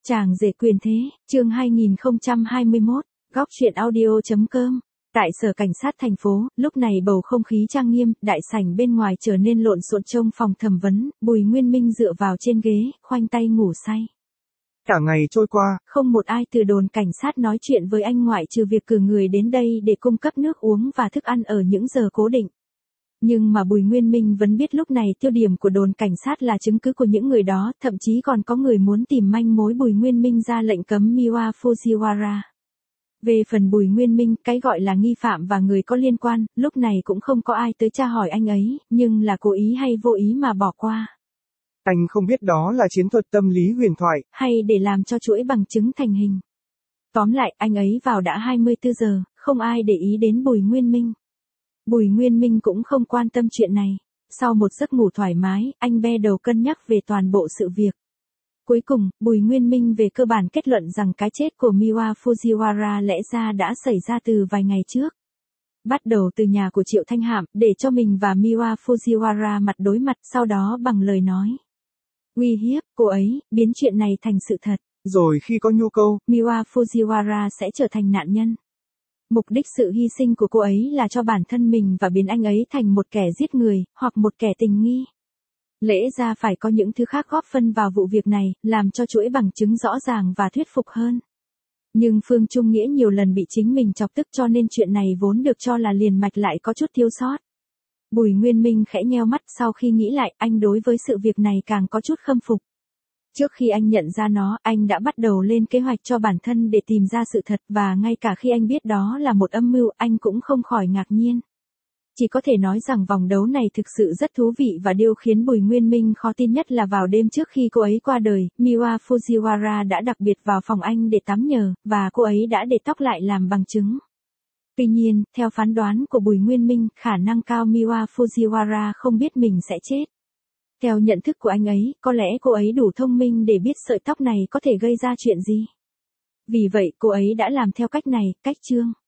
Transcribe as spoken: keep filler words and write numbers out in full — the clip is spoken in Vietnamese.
Chàng rể quyền thế, chương hai nghìn không trăm hai mươi mốt, góc truyện audio chấm com. Tại sở cảnh sát thành phố, lúc này bầu không khí trang nghiêm, đại sảnh bên ngoài trở nên lộn xộn trông phòng thẩm vấn, Bùi Nguyên Minh dựa vào trên ghế, khoanh tay ngủ say. Cả ngày trôi qua, không một ai từ đồn cảnh sát nói chuyện với anh ngoại trừ việc cử người đến đây để cung cấp nước uống và thức ăn ở những giờ cố định. Nhưng mà Bùi Nguyên Minh vẫn biết lúc này tiêu điểm của đồn cảnh sát là chứng cứ của những người đó, thậm chí còn có người muốn tìm manh mối. Bùi Nguyên Minh ra lệnh cấm Miwa Fujiwara. Về phần Bùi Nguyên Minh, cái gọi là nghi phạm và người có liên quan, lúc này cũng không có ai tới tra hỏi anh ấy, nhưng là cố ý hay vô ý mà bỏ qua. Anh không biết đó là chiến thuật tâm lý huyền thoại, hay để làm cho chuỗi bằng chứng thành hình. Tóm lại, anh ấy vào đã hai mươi tư giờ, không ai để ý đến Bùi Nguyên Minh. Bùi Nguyên Minh cũng không quan tâm chuyện này. Sau một giấc ngủ thoải mái, anh be đầu cân nhắc về toàn bộ sự việc. Cuối cùng, Bùi Nguyên Minh về cơ bản kết luận rằng cái chết của Miwa Fujiwara lẽ ra đã xảy ra từ vài ngày trước. Bắt đầu từ nhà của Triệu Thanh Hạm, để cho mình và Miwa Fujiwara mặt đối mặt, sau đó bằng lời nói uy hiếp cô ấy, biến chuyện này thành sự thật. Rồi khi có nhu cầu, Miwa Fujiwara sẽ trở thành nạn nhân. Mục đích sự hy sinh của cô ấy là cho bản thân mình và biến anh ấy thành một kẻ giết người, hoặc một kẻ tình nghi. Lẽ ra phải có những thứ khác góp phân vào vụ việc này, làm cho chuỗi bằng chứng rõ ràng và thuyết phục hơn. Nhưng Phương Trung Nghĩa nhiều lần bị chính mình chọc tức, cho nên chuyện này vốn được cho là liền mạch lại có chút thiếu sót. Bùi Nguyên Minh khẽ nheo mắt, sau khi nghĩ lại, anh đối với sự việc này càng có chút khâm phục. Trước khi anh nhận ra nó, anh đã bắt đầu lên kế hoạch cho bản thân để tìm ra sự thật, và ngay cả khi anh biết đó là một âm mưu, anh cũng không khỏi ngạc nhiên. Chỉ có thể nói rằng vòng đấu này thực sự rất thú vị, và điều khiến Bùi Nguyên Minh khó tin nhất là vào đêm trước khi cô ấy qua đời, Miwa Fujiwara đã đặc biệt vào phòng anh để tắm nhờ, và cô ấy đã để tóc lại làm bằng chứng. Tuy nhiên, theo phán đoán của Bùi Nguyên Minh, khả năng cao Miwa Fujiwara không biết mình sẽ chết. Theo nhận thức của anh ấy, có lẽ cô ấy đủ thông minh để biết sợi tóc này có thể gây ra chuyện gì. Vì vậy cô ấy đã làm theo cách này, cách Trương.